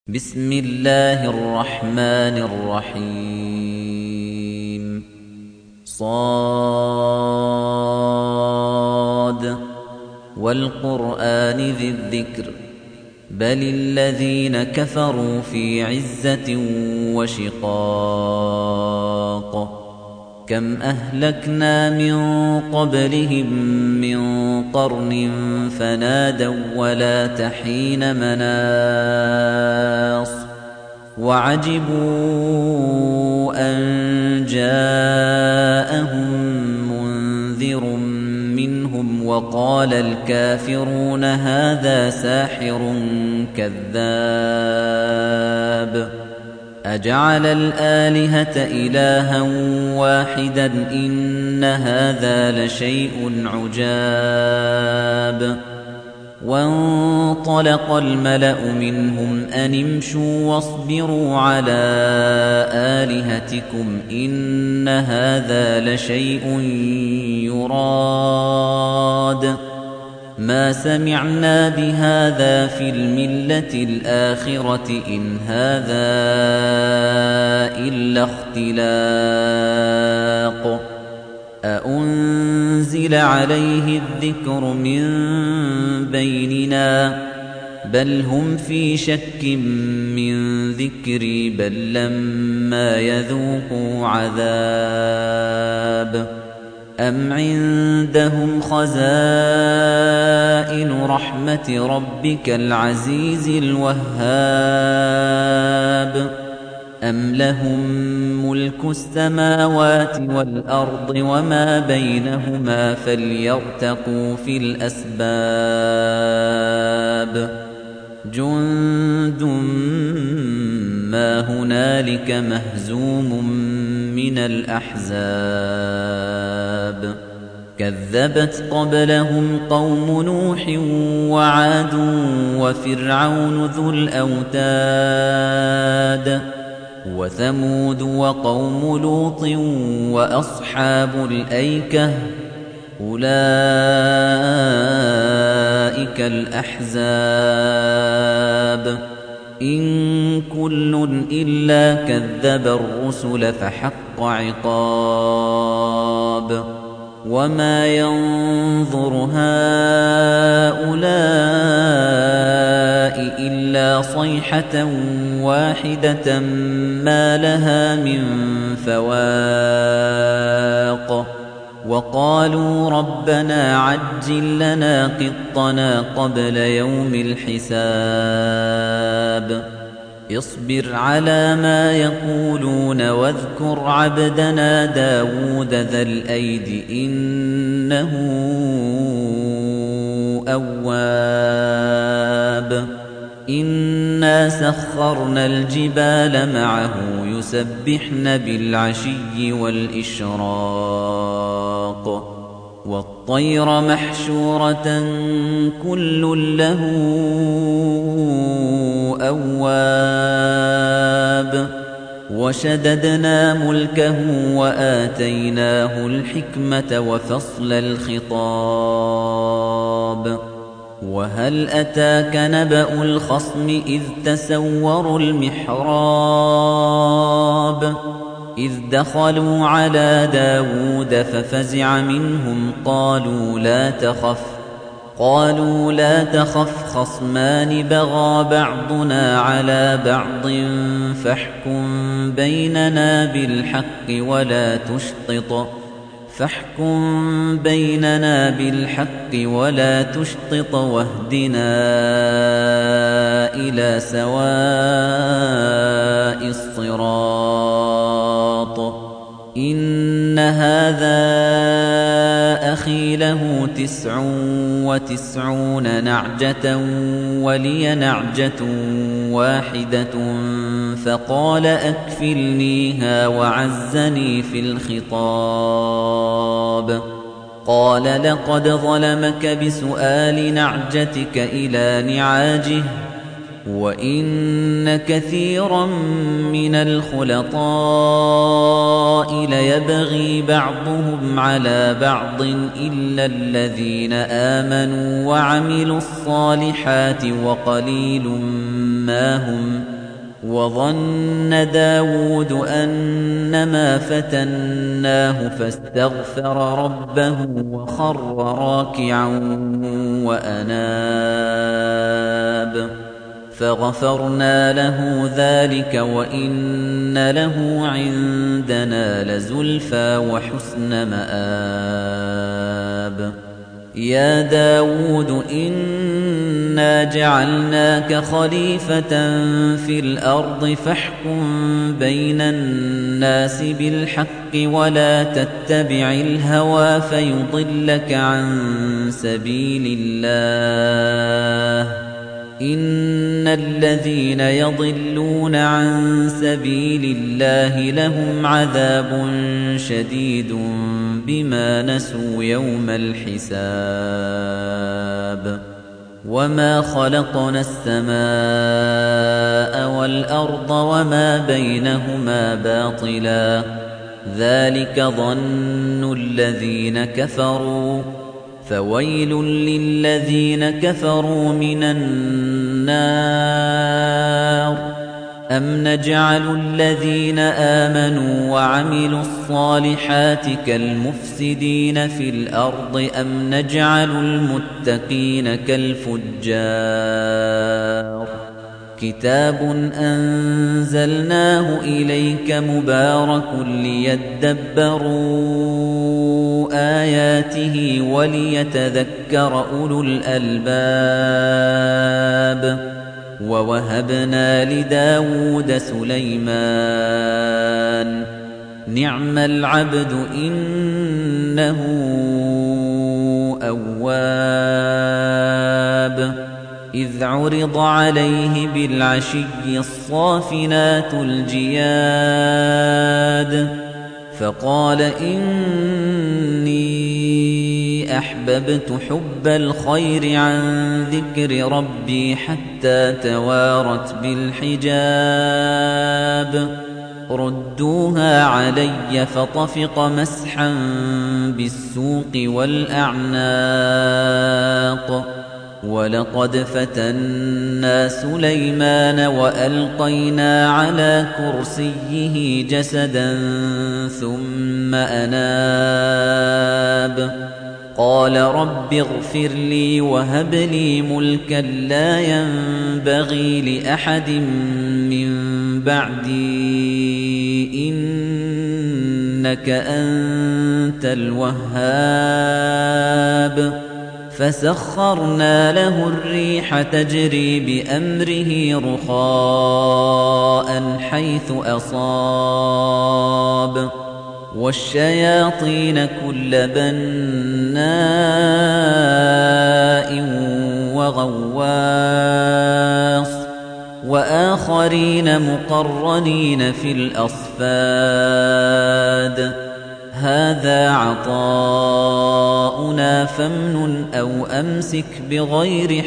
بسم الله الرحمن الرحيم صاد والقرآن ذي الذكر بل الذين كفروا في عزة وشقاق كم أهلكنا من قبلهم من قرن فنادوا ولا تحين مناص وعجبوا أن جاءهم منذر منهم وقال الكافرون هذا ساحر كذاب أجعل الآلهة إلها واحدا إن هذا لشيء عجاب وانطلق الملأ منهم أن امشوا واصبروا على آلهتكم إن هذا لشيء يراد ما سمعنا بهذا في الملة الآخرة إن هذا إلا اختلاق أأنزل عليه الذكر من بيننا بل هم في شك من ذكري بل لما يذوقوا عذاب أم عندهم خزائن رحمة ربك العزيز الوهاب أم لهم ملك السماوات والأرض وما بينهما فليرتقوا في الأسباب جند ما هنالك مهزوم من الأحزاب كذبت قبلهم قوم نوح وعاد وفرعون ذو الأوتاد وثمود وقوم لوط وأصحاب الأيكة أولئك الأحزاب إن كل إلا كذب الرسل فحق عقاب وما ينظر هؤلاء إلا صيحة واحدة ما لها من فواق وقالوا ربنا عجل لنا قطنا قبل يوم الحساب اصبر على ما يقولون واذكر عبدنا داود ذا الأيد إنه أواب إنا سخرنا الجبال معه يسبحن بالعشي والإشراق والطير محشورة كل له أواب وشددنا ملكه وآتيناه الحكمة وفصل الخطاب وهل أتاك نبأ الخصم إذ تسوروا المحراب إذ دخلوا على داود ففزع منهم قالوا لا تخف خصمان بغى بعضنا على بعض فاحكم بيننا بالحق ولا تشطط واهدنا إلى سواء الصراط إن هذا أخي له 99 نعجة ولي نعجة واحدة فقال أكفلنيها وعزني في الخطاب قال لقد ظلمك بسؤال نعجتك إلى نعاجه وإن كثيرا من الخلطاء ليبغي بعضهم على بعض إلا الذين آمنوا وعملوا الصالحات وقليل ما هم وظن داود أنما فتناه فاستغفر ربه وخر راكعا وأناب فغفرنا له ذلك وإن له عندنا لزلفى وحسن مآب يا داود إنا جعلناك خليفة في الأرض فاحكم بين الناس بالحق ولا تتبع الهوى فيضلك عن سبيل الله إن الذين يضلون عن سبيل الله لهم عذاب شديد بما نسوا يوم الحساب وما خلقنا السماء والأرض وما بينهما باطلا ذلك ظن الذين كفروا فويل للذين كفروا من النار أم نجعل الذين آمنوا وعملوا الصالحات كالمفسدين في الأرض أم نجعل المتقين كالفجار كتاب أنزلناه إليك مبارك ليدبروا آياته وليتذكر أولو الألباب ووهبنا لداود سليمان نعم العبد إنه أواب إذ عرض عليه بالعشي الصافنات الجياد فقال إني أحببت حب الخير عن ذكر ربي حتى توارت بالحجاب ردوها علي فطفق مسحا بالسوق والأعناق ولقد فتنا سليمان وألقينا على كرسيه جسدا ثم أناب قال رب اغفر لي وهب لي ملكا لا ينبغي لأحد من بعدي إنك أنت الوهاب فسخرنا له الريح تجري بأمره رخاء حيث أصاب والشياطين كل بناء وغواص وآخرين مقرنين في الأصفاد هذا عطاؤنا فامنن أو أمسك بغير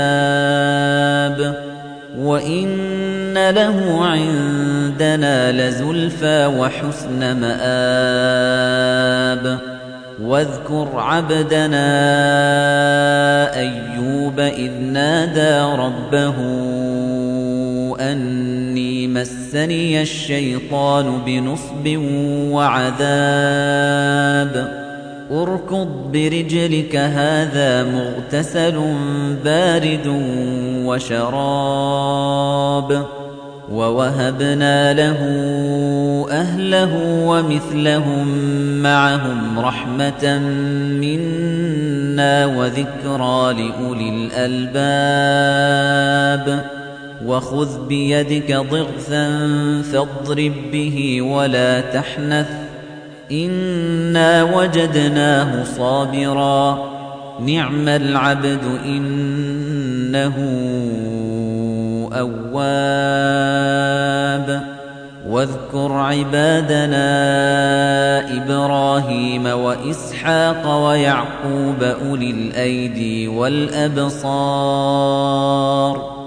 حساب وإن له عندنا لزلفى وحسن مآب واذكر عبدنا أيوب إذ نادى ربه أني مسني الشيطان بنصب وعذاب اركض برجلك هذا مغتسل بارد وشراب ووهبنا له أهله ومثلهم معهم رحمة منا وذكرى لأولي الألباب وخذ بيدك ضغثا فاضرب به ولا تحنث إنا وجدناه صابرا نعم العبد إنه أواب واذكر عبادنا إبراهيم وإسحاق ويعقوب أولي الأيدي والأبصار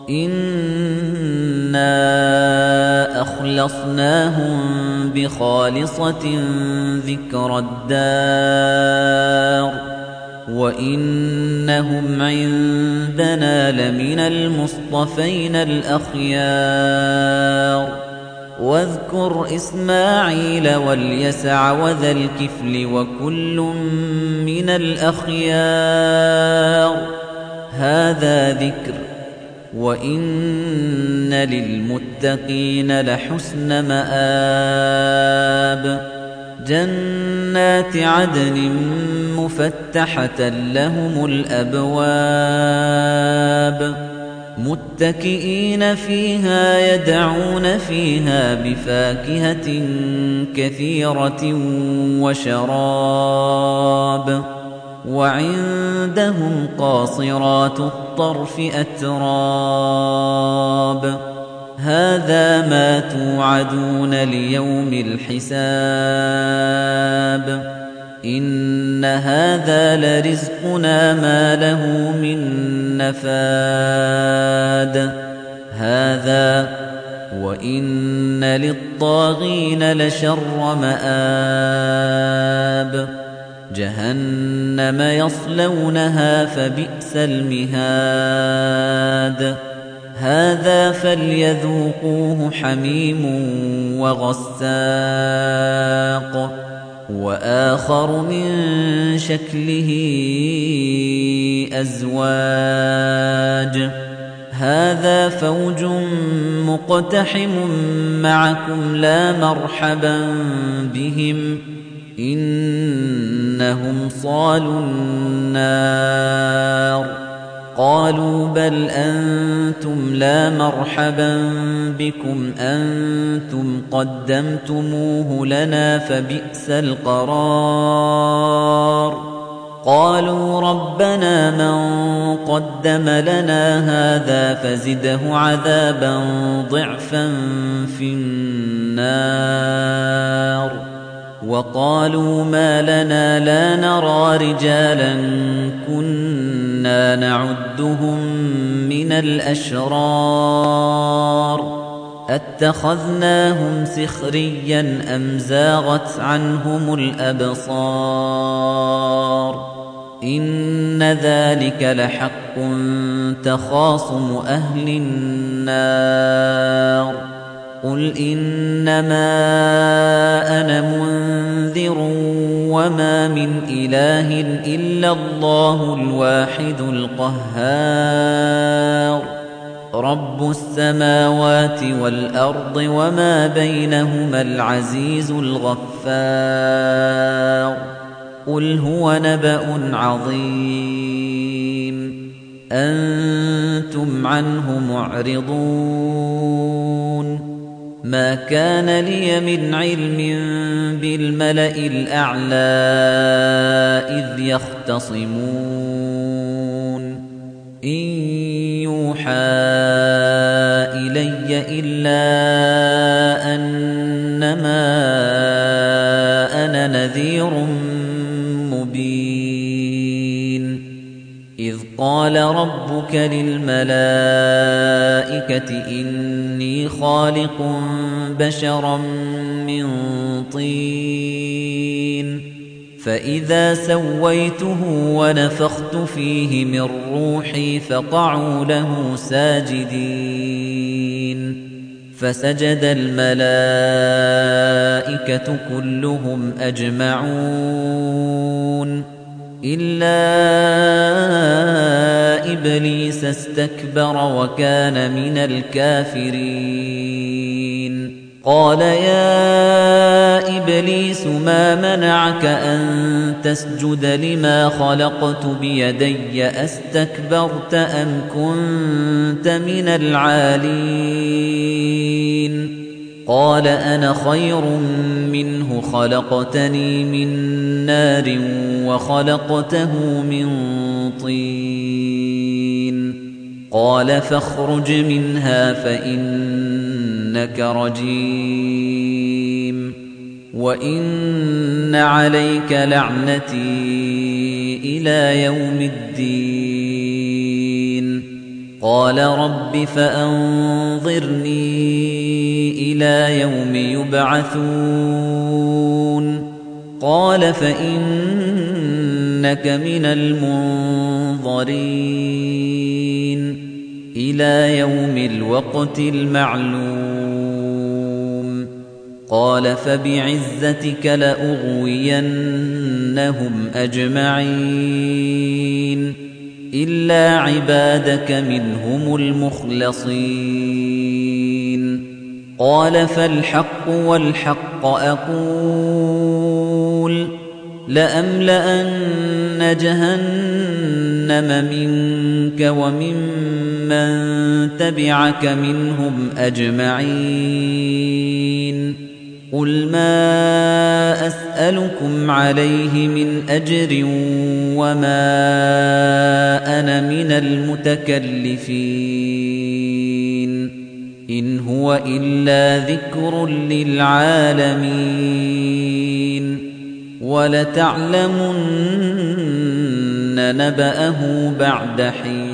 إنا أخلصناهم بخالصة ذكر الدار وَإِنَّهُمْ عِندَنَا لَمِنَ الْمُصْطَفَيْنَ الْأَخْيَارِ وَاذْكُرْ إِسْمَاعِيلَ وَالْيَسَعَ وَذَا الْكِفْلِ وَكُلٌّ مِّنَ الْأَخْيَارِ هَذَا ذِكْرٌ وَإِنَّ لِلْمُتَّقِينَ لَحُسْنَ مَآبٍ جَنَّاتِ عَدْنٍ مُفَتَّحَةً لَّهُمُ الْأَبْوَابُ مُتَّكِئِينَ فِيهَا يَدْعُونَ فِيهَا بِفَاكِهَةٍ كَثِيرَةٍ وَشَرَابٍ وَعِندَهُمْ قَاصِرَاتُ الطَّرْفِ أَتْرَابٌ هَذَا مَا تُوعَدُونَ لِيَوْمِ الْحِسَابِ إِنَّ هَذَا لَرِزْقُنَا مَا لَهُ مِن نَّفَادٍ هَذَا وَإِنَّ لِلطَّاغِينَ لَشَرَّ مَآبٍ جَهَنَّمَ يَصْلَوْنَهَا فَبِئْسَ الْمِهَادُ هَذَا فَلْيَذُوقُوهُ حَمِيمٌ وَغَسَّاقٌ وَآخَرُ مِن شَكْلِهِ أَزْوَاجٌ هَذَا فَوْجٌ مُقْتَحِمٌ مَّعَكُمْ لَا مَرْحَبًا بِهِمْ إِنَّهُمْ صَالُو النَّارِ قَالُوا بَلْ أَنتُمْ لَا مَرْحَبًا بِكُمْ أَنتُمْ قَدَّمْتُمُوهُ لَنَا فَبِئْسَ الْقَرَارُ قَالُوا رَبَّنَا مَن قَدَّمَ لَنَا هَٰذَا فَزِدْهُ عَذَابًا ضِعْفًا فِي النَّارِ وَقَالُوا مَا لَنَا لَا نَرَىٰ رِجَالًا كُنَّا نَعُدُّهُم مِّنَ الْأَشْرَارِ أَتَّخَذْنَاهُمْ سِخْرِيًّا أَمْ زَاغَتْ عَنْهُمُ الْأَبْصَارُ إِنَّ ذَلِكَ لَحَقٌّ تَخَاصُمُ أَهْلِ النَّارِ قُلْ إِنَّمَا أَنَا مُنذِرٌ وَمَا مِنْ إِلَٰهٍ إِلَّا اللَّهُ الْوَاحِدُ الْقَهَّارُ رَبُّ السَّمَاوَاتِ وَالْأَرْضِ وَمَا بَيْنَهُمَا الْعَزِيزُ الْغَفَّارُ قُلْ هُوَ نَبَأٌ عَظِيمٌ أَنتُمْ عَنْهُ مُعْرِضُونَ مَا كَانَ لِيَ مِنْ عِلْمٍ بِالْمَلَإِ الْأَعْلَىٰ إِذْ يَخْتَصِمُونَ إِن يُوحَىٰ إِلَيَّ إِلَّا أَنَّمَا أَنَا نَذِيرٌ مُّبِينٌ إِذْ قَالَ رَبُّكَ لِلْمَلَائِكَةِ إِنِّي خَالِقٌ بَشَرًا مِّن طِينٍ فَإِذَا سَوَّيْتُهُ وَنَفَخْتُ فِيهِ مِن رُّوحِي فَقَعُوا لَهُ سَاجِدِينَ فَسَجَدَ الْمَلَائِكَةُ كُلُّهُمْ أَجْمَعُونَ إِلَّا إِبْلِيسَ اسْتَكْبَرَ وَكَانَ مِنَ الْكَافِرِينَ قَالَ يَا إِبْلِيسُ مَا مَنَعَكَ أَن تَسْجُدَ لِمَا خَلَقْتُ بِيَدَيَّ أَسْتَكْبَرْتَ أَمْ كُنتَ مِنَ الْعَالِينَ قَالَ أَنَا خَيْرٌ مِّنْهُ خَلَقْتَنِي مِن نَّارٍ وَخَلَقْتَهُ مِن طِينٍ قَالَ فَاخْرُجْ مِنْهَا فَإِنَّكَ رَجِيمٌ وَإِنَّ عَلَيْكَ لَعْنَتِي إِلَىٰ يَوْمِ الدِّينِ قَالَ رَبِّ فَأَنظِرْنِي إِلَىٰ يَوْمِ يُبْعَثُونَ قَالَ فَإِنَّكَ إِنَّكَ مِنَ الْمُنظَرِينَ إِلَى يَوْمِ الْوَقْتِ الْمَعْلُومِ قَالَ فَبِعِزَّتِكَ لَأُغْوِيَنَّهُمْ أَجْمَعِينَ إِلَّا عِبَادَكَ مِنْهُمُ الْمُخْلَصِينَ قَالَ فَالْحَقُّ وَالْحَقَّ أَقُولُ لَأَمْلَأَنَّ جَهَنَّمَ مِنكَ وَمِمَّن تَبِعَكَ مِنْهُمْ أَجْمَعِينَ قُلْ مَا أَسْأَلُكُمْ عَلَيْهِ مِنْ أَجْرٍ وَمَا أَنَا مِنَ الْمُتَكَلِّفِينَ إِنْ هُوَ إِلَّا ذِكْرٌ لِّلْعَالَمِينَ وَلَتَعْلَمُنَّ نَبَأَهُ بَعْدَ حِينٍ